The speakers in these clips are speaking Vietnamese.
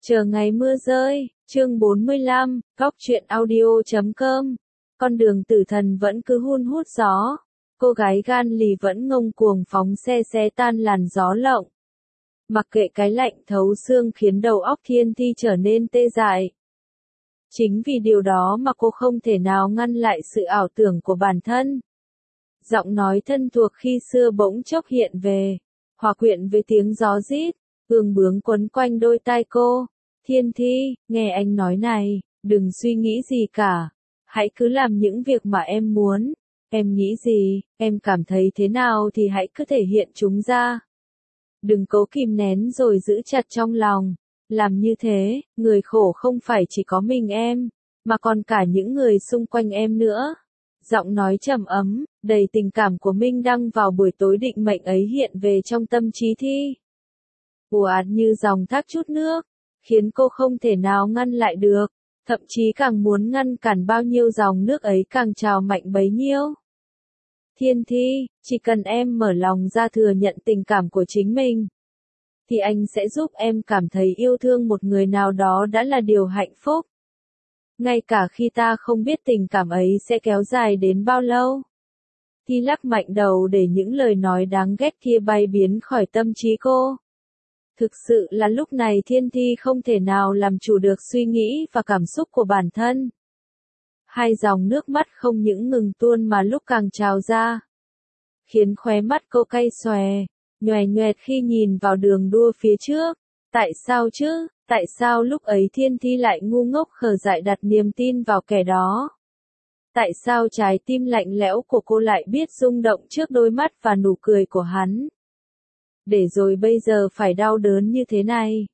Chờ ngày mưa rơi, chương 45, góc truyện audio.com. Con đường tử thần vẫn cứ hun hút gió. Cô gái gan lì vẫn ngông cuồng phóng xe xé tan làn gió lộng. Mặc kệ cái lạnh thấu xương khiến đầu óc Thiên Thi trở nên tê dại. Chính vì điều đó mà cô không thể nào ngăn lại sự ảo tưởng của bản thân. Giọng nói thân thuộc khi xưa bỗng chốc hiện về, hòa quyện với tiếng gió rít, ương bướng quấn quanh đôi tai cô. Thiên Thi, nghe anh nói này, đừng suy nghĩ gì cả. Hãy cứ làm những việc mà em muốn. Em nghĩ gì, em cảm thấy thế nào thì hãy cứ thể hiện chúng ra. Đừng cố kìm nén rồi giữ chặt trong lòng. Làm như thế, người khổ không phải chỉ có mình em, mà còn cả những người xung quanh em nữa. Giọng nói trầm ấm, đầy tình cảm của Minh Đăng vào buổi tối định mệnh ấy hiện về trong tâm trí Thi. Ùa ạt như dòng thác trút nước, khiến cô không thể nào ngăn lại được, thậm chí càng muốn ngăn cản bao nhiêu dòng nước ấy càng trào mạnh bấy nhiêu. Thiên Thi, chỉ cần em mở lòng ra thừa nhận tình cảm của chính mình, thì anh sẽ giúp em cảm thấy yêu thương một người nào đó đã là điều hạnh phúc. Ngay cả khi ta không biết tình cảm ấy sẽ kéo dài đến bao lâu. Thi lắc mạnh đầu để những lời nói đáng ghét kia bay biến khỏi tâm trí cô. Thực sự là lúc này Thiên Thi không thể nào làm chủ được suy nghĩ và cảm xúc của bản thân. Hai dòng nước mắt không những ngừng tuôn mà lúc càng trào ra, khiến khóe mắt cô cay xòe, nhoè nhoẹt khi nhìn vào đường đua phía trước. Tại sao chứ, tại sao lúc ấy Thiên Thi lại ngu ngốc khờ dại đặt niềm tin vào kẻ đó? Tại sao trái tim lạnh lẽo của cô lại biết rung động trước đôi mắt và nụ cười của hắn? Để rồi bây giờ phải đau đớn như thế này.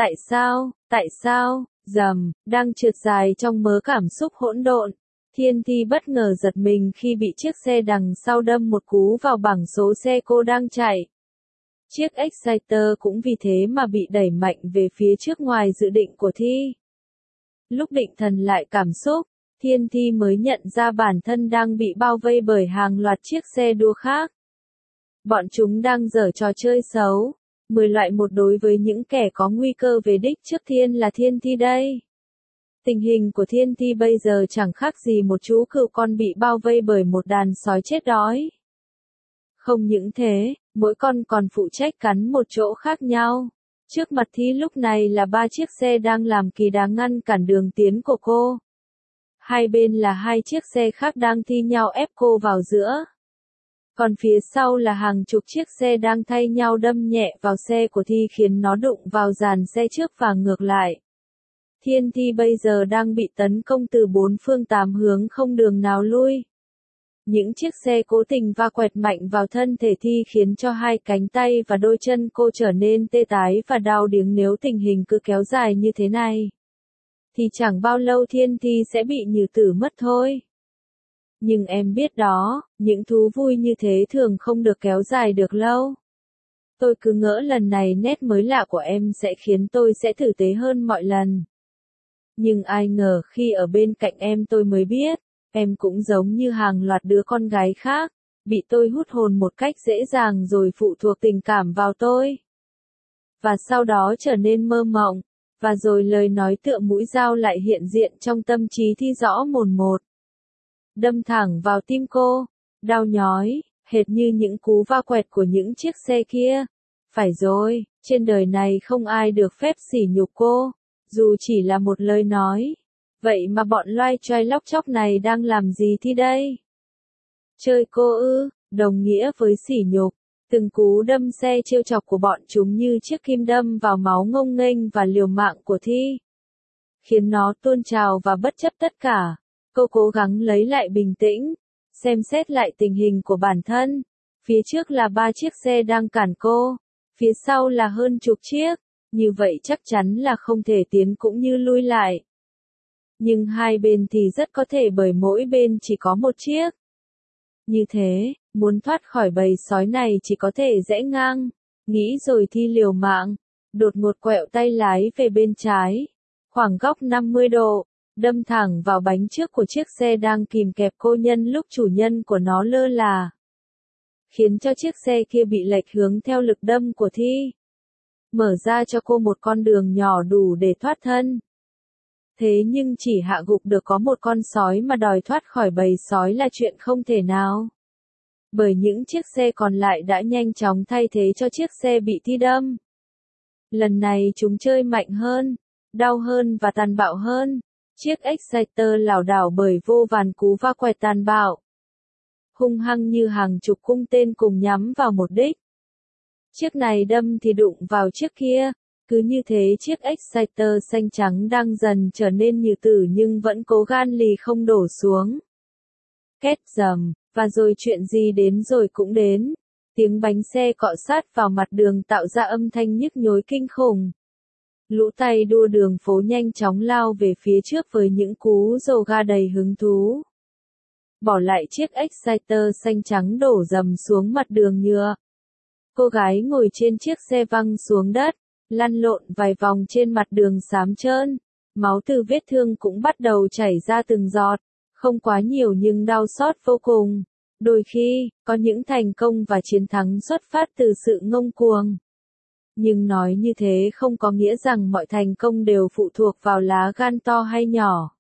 Tại sao, đang trượt dài trong mớ cảm xúc hỗn độn. Thiên Thi bất ngờ giật mình khi bị chiếc xe đằng sau đâm một cú vào bảng số xe cô đang chạy. Chiếc Exciter cũng vì thế mà bị đẩy mạnh về phía trước ngoài dự định của Thi. Lúc định thần lại cảm xúc, Thiên Thi mới nhận ra bản thân đang bị bao vây bởi hàng loạt chiếc xe đua khác. Bọn chúng đang giở trò chơi xấu, 10 loại một đối với những kẻ có nguy cơ về đích trước tiên là Thiên Thi đây. Tình hình của Thiên Thi bây giờ chẳng khác gì một chú cừu con bị bao vây bởi một đàn sói chết đói. Không những thế, mỗi con còn phụ trách cắn một chỗ khác nhau. Trước mặt Thi lúc này là 3 chiếc xe đang làm kỳ đà ngăn cản đường tiến của cô. Hai bên là 2 chiếc xe khác đang thi nhau ép cô vào giữa. Còn phía sau là hàng chục chiếc xe đang thay nhau đâm nhẹ vào xe của Thi khiến nó đụng vào dàn xe trước và ngược lại. Thiên Thi bây giờ đang bị tấn công từ 4 phương 8 hướng không đường nào lui. Những chiếc xe cố tình va quẹt mạnh vào thân thể Thi khiến cho hai cánh tay và đôi chân cô trở nên tê tái và đau điếng. Nếu tình hình cứ kéo dài như thế này, thì chẳng bao lâu Thiên Thi sẽ bị nhừ tử mất thôi. Nhưng em biết đó, những thú vui như thế thường không được kéo dài được lâu. Tôi cứ ngỡ lần này nét mới lạ của em sẽ khiến tôi sẽ tử tế hơn mọi lần. Nhưng ai ngờ khi ở bên cạnh em tôi mới biết, em cũng giống như hàng loạt đứa con gái khác, bị tôi hút hồn một cách dễ dàng rồi phụ thuộc tình cảm vào tôi. Và sau đó trở nên mơ mộng, và rồi lời nói tựa mũi dao lại hiện diện trong tâm trí Thi rõ mồn một. Đâm thẳng vào tim cô, đau nhói, hệt như những cú va quẹt của những chiếc xe kia. Phải rồi, trên đời này không ai được phép sỉ nhục cô, dù chỉ là một lời nói. Vậy mà bọn loai choai lóc chóc này đang làm gì Thi đây? Chơi cô ư, đồng nghĩa với sỉ nhục. Từng cú đâm xe trêu chọc của bọn chúng như chiếc kim đâm vào máu ngông nghênh và liều mạng của Thi, khiến nó tuôn trào và bất chấp tất cả. Cô cố gắng lấy lại bình tĩnh, xem xét lại tình hình của bản thân. Phía trước là 3 chiếc xe đang cản cô, phía sau là hơn chục chiếc, như vậy chắc chắn là không thể tiến cũng như lui lại. Nhưng hai bên thì rất có thể bởi mỗi bên chỉ có một chiếc. Như thế, muốn thoát khỏi bầy sói này chỉ có thể rẽ ngang. Nghĩ rồi Thi liều mạng, đột ngột quẹo tay lái về bên trái, khoảng góc 50 độ. Đâm thẳng vào bánh trước của chiếc xe đang kìm kẹp cô nhân lúc chủ nhân của nó lơ là, khiến cho chiếc xe kia bị lệch hướng theo lực đâm của Thi. mở ra cho cô một con đường nhỏ đủ để thoát thân. Thế nhưng chỉ hạ gục được có một con sói mà đòi thoát khỏi bầy sói là chuyện không thể nào. Bởi những chiếc xe còn lại đã nhanh chóng thay thế cho chiếc xe bị Thi đâm. Lần này chúng chơi mạnh hơn, đau hơn và tàn bạo hơn. Chiếc Exciter lảo đảo bởi vô vàn cú va quẹt tàn bạo. Hung hăng như hàng chục cung tên cùng nhắm vào một đích. Chiếc này đâm thì đụng vào chiếc kia. Cứ như thế chiếc Exciter xanh trắng đang dần trở nên nhừ tử nhưng vẫn cố gan lì không đổ xuống. Két rầm, và rồi chuyện gì đến rồi cũng đến. Tiếng bánh xe cọ sát vào mặt đường tạo ra âm thanh nhức nhối kinh khủng. Lũ tay đua đường phố nhanh chóng lao về phía trước với những cú rồ ga đầy hứng thú. Bỏ lại chiếc Exciter xanh trắng đổ dầm xuống mặt đường nhựa. Cô gái ngồi trên chiếc xe văng xuống đất, lăn lộn vài vòng trên mặt đường xám trơn. Máu từ vết thương cũng bắt đầu chảy ra từng giọt, không quá nhiều nhưng đau xót vô cùng. Đôi khi, có những thành công và chiến thắng xuất phát từ sự ngông cuồng. Nhưng nói như thế không có nghĩa rằng mọi thành công đều phụ thuộc vào lá gan to hay nhỏ.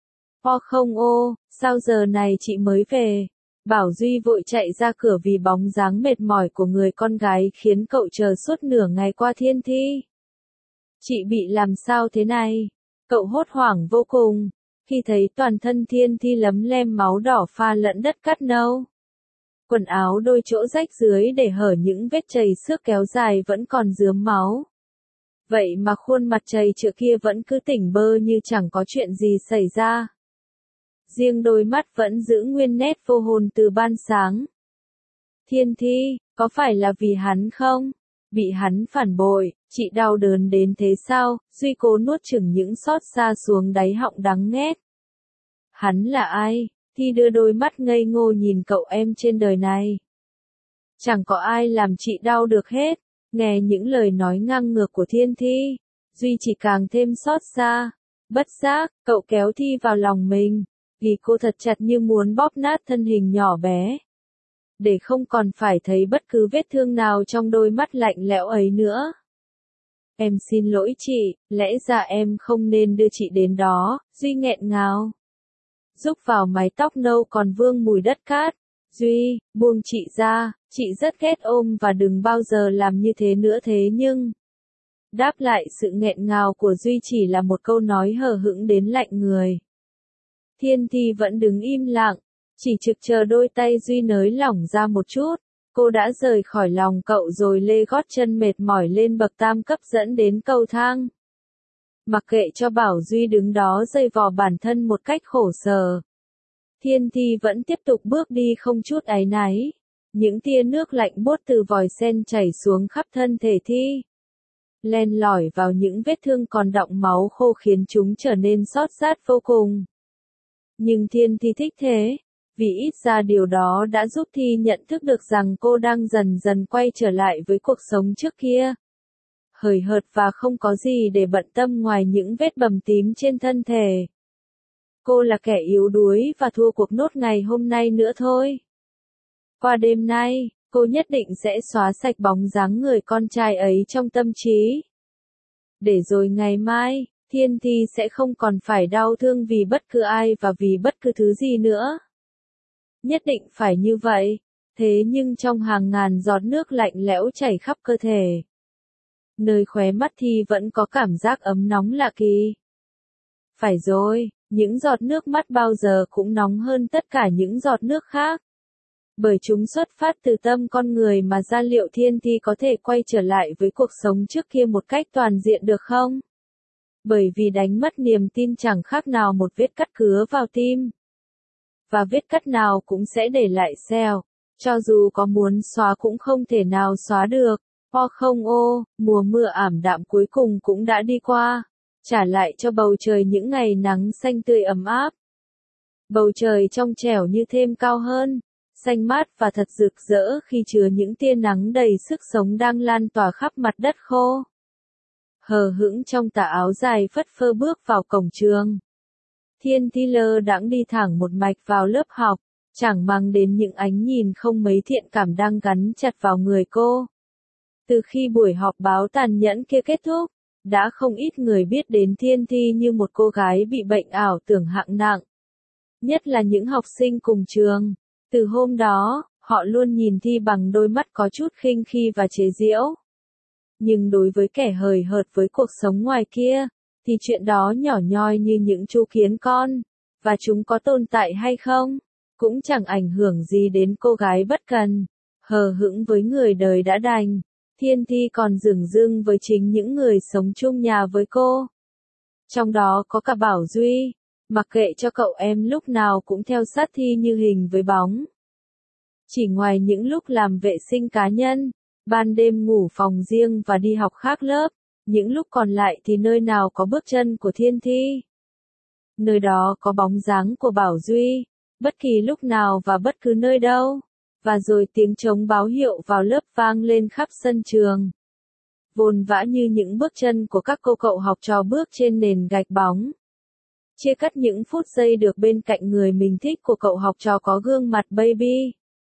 Không ô, sao giờ này chị mới về? Bảo Duy vội chạy ra cửa vì bóng dáng mệt mỏi của người con gái khiến cậu chờ suốt nửa ngày qua Thiên Thi. Chị bị làm sao thế này? Cậu hốt hoảng vô cùng, khi thấy toàn thân Thiên Thi lấm lem máu đỏ pha lẫn đất cát nâu. Quần áo đôi chỗ rách dưới để hở những vết chày xước kéo dài vẫn còn rướm máu. Vậy mà khuôn mặt chày chữa kia vẫn cứ tỉnh bơ như chẳng có chuyện gì xảy ra. Riêng đôi mắt vẫn giữ nguyên nét vô hồn từ ban sáng. Thiên Thi, có phải là vì hắn không? Bị hắn phản bội, chị đau đớn đến thế sao? Duy cố nuốt chửng những xót xa xuống đáy họng đắng nghét. Hắn là ai? Thi đưa đôi mắt ngây ngô nhìn cậu em trên đời này. Chẳng có ai làm chị đau được hết. Nghe những lời nói ngang ngược của Thiên Thi, Duy chỉ càng thêm xót xa. Bất giác, cậu kéo Thi vào lòng mình, vì cô thật chặt như muốn bóp nát thân hình nhỏ bé. Để không còn phải thấy bất cứ vết thương nào trong đôi mắt lạnh lẽo ấy nữa. Em xin lỗi chị, lẽ ra em không nên đưa chị đến đó, Duy nghẹn ngào. Rúc vào mái tóc nâu còn vương mùi đất cát. Duy, buông chị ra, chị rất ghét ôm và đừng bao giờ làm như thế nữa thế nhưng. Đáp lại sự nghẹn ngào của Duy chỉ là một câu nói hờ hững đến lạnh người. Thiên Thi vẫn đứng im lặng, chỉ trực chờ đôi tay Duy nới lỏng ra một chút. Cô đã rời khỏi lòng cậu rồi lê gót chân mệt mỏi lên bậc tam cấp dẫn đến cầu thang. Mặc kệ cho Bảo Duy đứng đó giày vò bản thân một cách khổ sở. Thiên Thi vẫn tiếp tục bước đi không chút áy náy. Những tia nước lạnh buốt từ vòi sen chảy xuống khắp thân thể Thi. Len lỏi vào những vết thương còn đọng máu khô khiến chúng trở nên xót rát vô cùng. Nhưng Thiên Thi thích thế, vì ít ra điều đó đã giúp Thi nhận thức được rằng cô đang dần dần quay trở lại với cuộc sống trước kia. Hời hợt và không có gì để bận tâm ngoài những vết bầm tím trên thân thể. Cô là kẻ yếu đuối và thua cuộc nốt ngày hôm nay nữa thôi. Qua đêm nay, cô nhất định sẽ xóa sạch bóng dáng người con trai ấy trong tâm trí. Để rồi ngày mai, Thiên Thi sẽ không còn phải đau thương vì bất cứ ai và vì bất cứ thứ gì nữa. Nhất định phải như vậy, thế nhưng trong hàng ngàn giọt nước lạnh lẽo chảy khắp cơ thể. Nơi khóe mắt Thi vẫn có cảm giác ấm nóng lạ kỳ. Phải rồi, những giọt nước mắt bao giờ cũng nóng hơn tất cả những giọt nước khác. Bởi chúng xuất phát từ tâm con người mà ra liệu Thiên Thi có thể quay trở lại với cuộc sống trước kia một cách toàn diện được không? Bởi vì đánh mất niềm tin chẳng khác nào một vết cắt cứa vào tim. Và vết cắt nào cũng sẽ để lại sẹo, cho dù có muốn xóa cũng không thể nào xóa được. Không ô, mùa mưa ảm đạm cuối cùng cũng đã đi qua, trả lại cho bầu trời những ngày nắng xanh tươi ấm áp. Bầu trời trong trẻo như thêm cao hơn, xanh mát và thật rực rỡ khi chứa những tia nắng đầy sức sống đang lan tỏa khắp mặt đất khô. Hờ hững trong tà áo dài phất phơ bước vào cổng trường. Thiên Thi lơ đãng đi thẳng một mạch vào lớp học, chẳng mang đến những ánh nhìn không mấy thiện cảm đang gắn chặt vào người cô. Từ khi buổi họp báo tàn nhẫn kia kết thúc, đã không ít người biết đến Thiên Thi như một cô gái bị bệnh ảo tưởng hạng nặng. Nhất là những học sinh cùng trường. Từ hôm đó, họ luôn nhìn Thi bằng đôi mắt có chút khinh khi và chế giễu. Nhưng đối với kẻ hời hợt với cuộc sống ngoài kia, thì chuyện đó nhỏ nhoi như những chú kiến con, và chúng có tồn tại hay không, cũng chẳng ảnh hưởng gì đến cô gái bất cần, hờ hững với người đời đã đành. Thiên Thi còn dửng dưng với chính những người sống chung nhà với cô. Trong đó có cả Bảo Duy, mặc kệ cho cậu em lúc nào cũng theo sát Thi như hình với bóng. Chỉ ngoài những lúc làm vệ sinh cá nhân, ban đêm ngủ phòng riêng và đi học khác lớp, những lúc còn lại thì nơi nào có bước chân của Thiên Thi. Nơi đó có bóng dáng của Bảo Duy, bất kỳ lúc nào và bất cứ nơi đâu. Và rồi tiếng trống báo hiệu vào lớp vang lên khắp sân trường. Vồn vã như những bước chân của các cô cậu học trò bước trên nền gạch bóng. Chia cắt những phút giây được bên cạnh người mình thích của cậu học trò có gương mặt baby.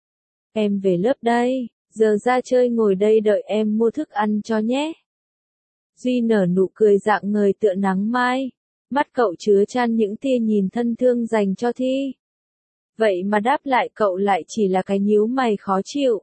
Em về lớp đây, giờ ra chơi ngồi đây đợi em mua thức ăn cho nhé. Duy nở nụ cười rạng ngời tựa nắng mai. Mắt cậu chứa chan những tia nhìn thân thương dành cho Thi. Vậy mà đáp lại cậu lại chỉ là cái nhíu mày khó chịu.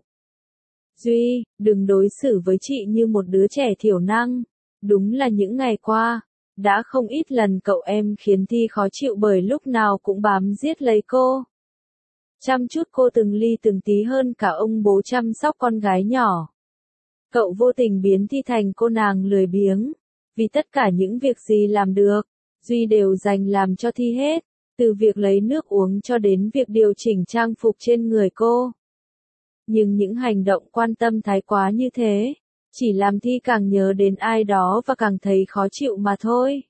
Duy, đừng đối xử với chị như một đứa trẻ thiểu năng. Đúng là những ngày qua, đã không ít lần cậu em khiến Thi khó chịu bởi lúc nào cũng bám giết lấy cô. Chăm chút cô từng ly từng tí hơn cả ông bố chăm sóc con gái nhỏ. Cậu vô tình biến Thi thành cô nàng lười biếng. Vì tất cả những việc gì làm được, Duy đều dành làm cho Thi hết. Từ việc lấy nước uống cho đến việc điều chỉnh trang phục trên người cô. Nhưng những hành động quan tâm thái quá như thế, chỉ làm Thi càng nhớ đến ai đó và càng thấy khó chịu mà thôi.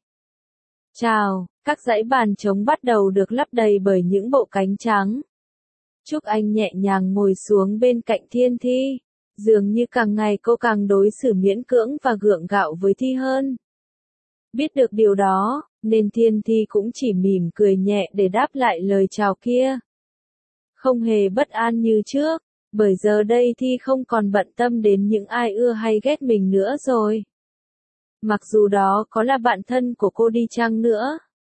Chào, các dãy bàn trống bắt đầu được lấp đầy bởi những bộ cánh trắng. Trúc Anh nhẹ nhàng ngồi xuống bên cạnh Thiên Thi, dường như càng ngày cô càng đối xử miễn cưỡng và gượng gạo với Thi hơn. Biết được điều đó, nên Thiên Thi cũng chỉ mỉm cười nhẹ để đáp lại lời chào kia. Không hề bất an như trước, bởi giờ đây Thi không còn bận tâm đến những ai ưa hay ghét mình nữa rồi. Mặc dù đó có là bạn thân của cô đi chăng nữa.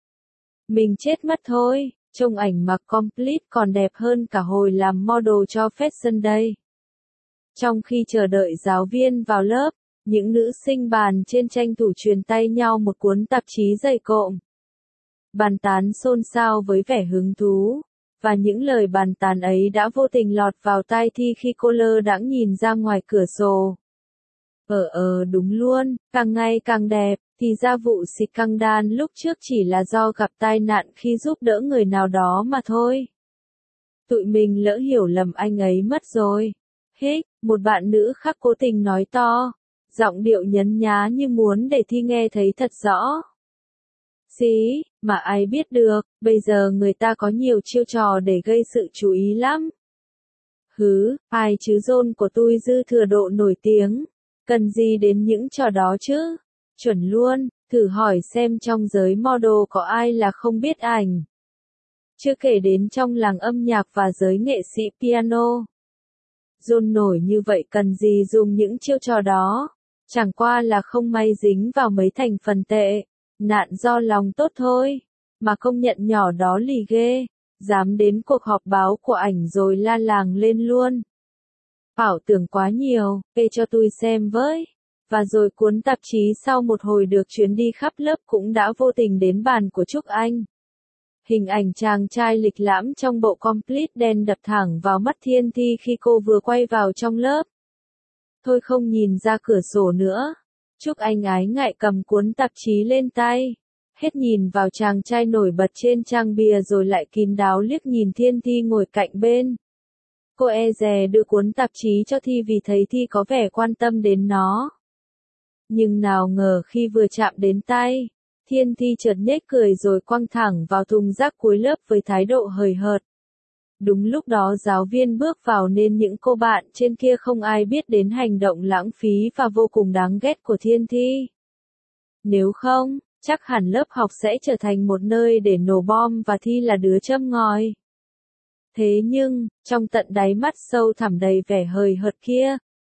Mình chết mất thôi, trông ảnh mặc complete còn đẹp hơn cả hồi làm model cho Fashion Day. Trong khi chờ đợi giáo viên vào lớp, những nữ sinh bàn trên tranh thủ truyền tay nhau một cuốn tạp chí dày cộm. Bàn tán xôn xao với vẻ hứng thú, và những lời bàn tán ấy đã vô tình lọt vào tai Thi khi cô lơ đãng nhìn ra ngoài cửa sổ. Đúng luôn, càng ngày càng đẹp, thì ra vụ xịt căng đan lúc trước chỉ là do gặp tai nạn khi giúp đỡ người nào đó mà thôi. Tụi mình lỡ hiểu lầm anh ấy mất rồi. Hích, một bạn nữ khác cố tình nói to. Giọng điệu nhấn nhá như muốn để Thi nghe thấy thật rõ. Xí, mà ai biết được, bây giờ người ta có nhiều chiêu trò để gây sự chú ý lắm. Hứ, ai chứ rôn của tôi dư thừa độ nổi tiếng. Cần gì đến những trò đó chứ? Chuẩn luôn, thử hỏi xem trong giới model có ai là không biết ảnh. Chưa kể đến trong làng âm nhạc và giới nghệ sĩ piano. Rôn nổi như vậy cần gì dùng những chiêu trò đó? Chẳng qua là không may dính vào mấy thành phần tệ, nạn do lòng tốt thôi, mà công nhận nhỏ đó lì ghê, dám đến cuộc họp báo của ảnh rồi la làng lên luôn. Ảo tưởng quá nhiều, kê cho tôi xem với. Và rồi cuốn tạp chí sau một hồi được chuyến đi khắp lớp cũng đã vô tình đến bàn của Trúc Anh. Hình ảnh chàng trai lịch lãm trong bộ complete đen đập thẳng vào mắt Thiên Thi khi cô vừa quay vào trong lớp. Thôi không nhìn ra cửa sổ nữa. Trúc Anh ái ngại cầm cuốn tạp chí lên tay. Hết nhìn vào chàng trai nổi bật trên trang bìa rồi lại kín đáo liếc nhìn Thiên Thi ngồi cạnh bên. Cô e dè đưa cuốn tạp chí cho Thi vì thấy Thi có vẻ quan tâm đến nó. Nhưng nào ngờ khi vừa chạm đến tay, Thiên Thi chợt nhếch cười rồi quăng thẳng vào thùng rác cuối lớp với thái độ hời hợt. Đúng lúc đó giáo viên bước vào nên những cô bạn trên kia không ai biết đến hành động lãng phí và vô cùng đáng ghét của Thiên Thi. Nếu không, chắc hẳn lớp học sẽ trở thành một nơi để nổ bom và Thi là đứa châm ngòi. Thế nhưng, trong tận đáy mắt sâu thẳm đầy vẻ hời hợt kia,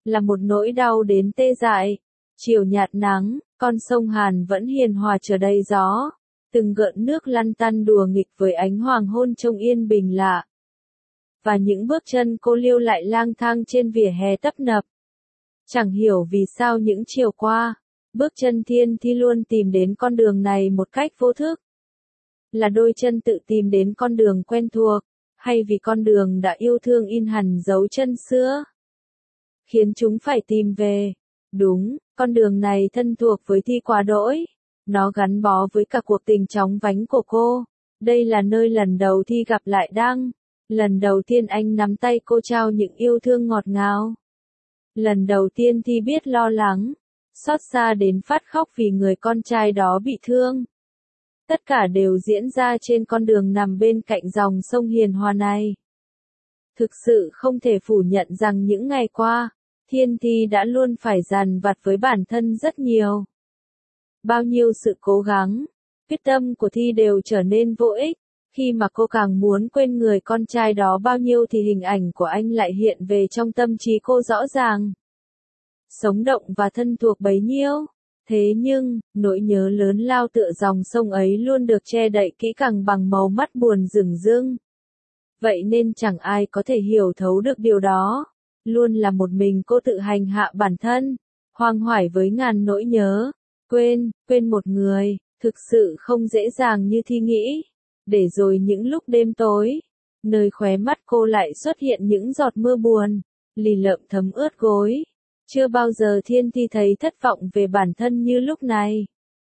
là một nỗi đau đến tê dại. Chiều nhạt nắng, con sông Hàn vẫn hiền hòa chờ đầy gió, từng gợn nước lăn tăn đùa nghịch với ánh hoàng hôn trông yên bình lạ. Và những bước chân cô Liêu lại lang thang trên vỉa hè tấp nập. Chẳng hiểu vì sao những chiều qua, bước chân Thiên Thi luôn tìm đến con đường này một cách vô thức. Là đôi chân tự tìm đến con đường quen thuộc, hay vì con đường đã yêu thương in hẳn dấu chân xưa, khiến chúng phải tìm về. Đúng, con đường này thân thuộc với Thi quá đỗi. Nó gắn bó với cả cuộc tình chóng vánh của cô. Đây là nơi lần đầu Thi gặp lại Đăng. Lần đầu tiên anh nắm tay cô trao những yêu thương ngọt ngào. Lần đầu tiên Thi biết lo lắng, xót xa đến phát khóc vì người con trai đó bị thương. Tất cả đều diễn ra trên con đường nằm bên cạnh dòng sông hiền hòa này. Thực sự không thể phủ nhận rằng những ngày qua, Thiên Thi đã luôn phải dằn vặt với bản thân rất nhiều. Bao nhiêu sự cố gắng, quyết tâm của Thi đều trở nên vô ích. Khi mà cô càng muốn quên người con trai đó bao nhiêu thì hình ảnh của anh lại hiện về trong tâm trí cô rõ ràng. Sống động và thân thuộc bấy nhiêu. Thế nhưng, nỗi nhớ lớn lao tựa dòng sông ấy luôn được che đậy kỹ càng bằng màu mắt buồn rừng rưng. Vậy nên chẳng ai có thể hiểu thấu được điều đó. Luôn là một mình cô tự hành hạ bản thân, hoang hoải với ngàn nỗi nhớ. Quên một người, thực sự không dễ dàng như Thi nghĩ. Để rồi những lúc đêm tối, nơi khóe mắt cô lại xuất hiện những giọt mưa buồn, lì lợm thấm ướt gối. Chưa bao giờ Thiên Thi thấy thất vọng về bản thân như lúc này.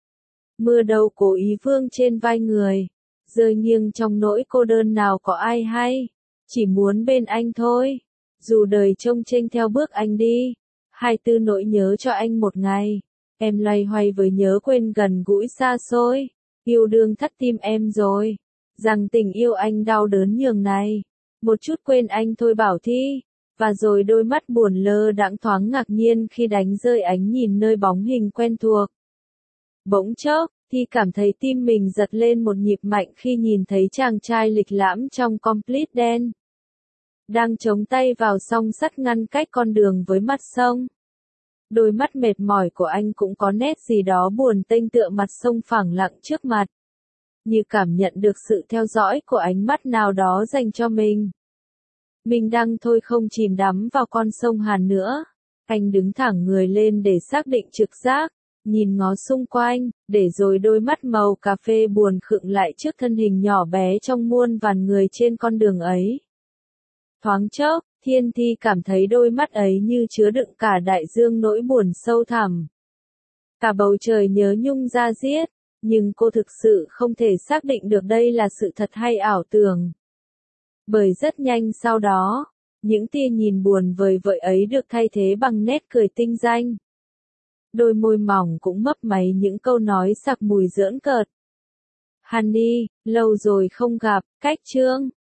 Mưa đâu cố ý vương trên vai người, rơi nghiêng trong nỗi cô đơn nào có ai hay. Chỉ muốn bên anh thôi, dù đời trông chênh theo bước anh đi. 24 nỗi nhớ cho anh một ngày, em loay hoay với nhớ quên gần gũi xa xôi. Yêu đương thắt tim em rồi, rằng tình yêu anh đau đớn nhường này. Một chút quên anh thôi bảo Thi. Và rồi đôi mắt buồn lơ đãng thoáng ngạc nhiên khi đánh rơi ánh nhìn nơi bóng hình quen thuộc. Bỗng chốc, Thi cảm thấy tim mình giật lên một nhịp mạnh khi nhìn thấy chàng trai lịch lãm trong complete đen. Đang chống tay vào song sắt ngăn cách con đường với mặt sông. Đôi mắt mệt mỏi của anh cũng có nét gì đó buồn tênh tựa mặt sông phẳng lặng trước mặt. Như cảm nhận được sự theo dõi của ánh mắt nào đó dành cho mình. Mình đang thôi không chìm đắm vào con sông Hàn nữa. Anh đứng thẳng người lên để xác định trực giác, nhìn ngó xung quanh, để rồi đôi mắt màu cà phê buồn khựng lại trước thân hình nhỏ bé trong muôn vàn người trên con đường ấy. Thoáng chốc, Thiên Thi cảm thấy đôi mắt ấy như chứa đựng cả đại dương nỗi buồn sâu thẳm. Cả bầu trời nhớ nhung da diết, nhưng cô thực sự không thể xác định được đây là sự thật hay ảo tưởng. Bởi rất nhanh sau đó, những tia nhìn buồn vời vợi ấy được thay thế bằng nét cười tinh danh. Đôi môi mỏng cũng mấp máy những câu nói sặc mùi giỡn cợt. Honey, lâu rồi không gặp, cách chương.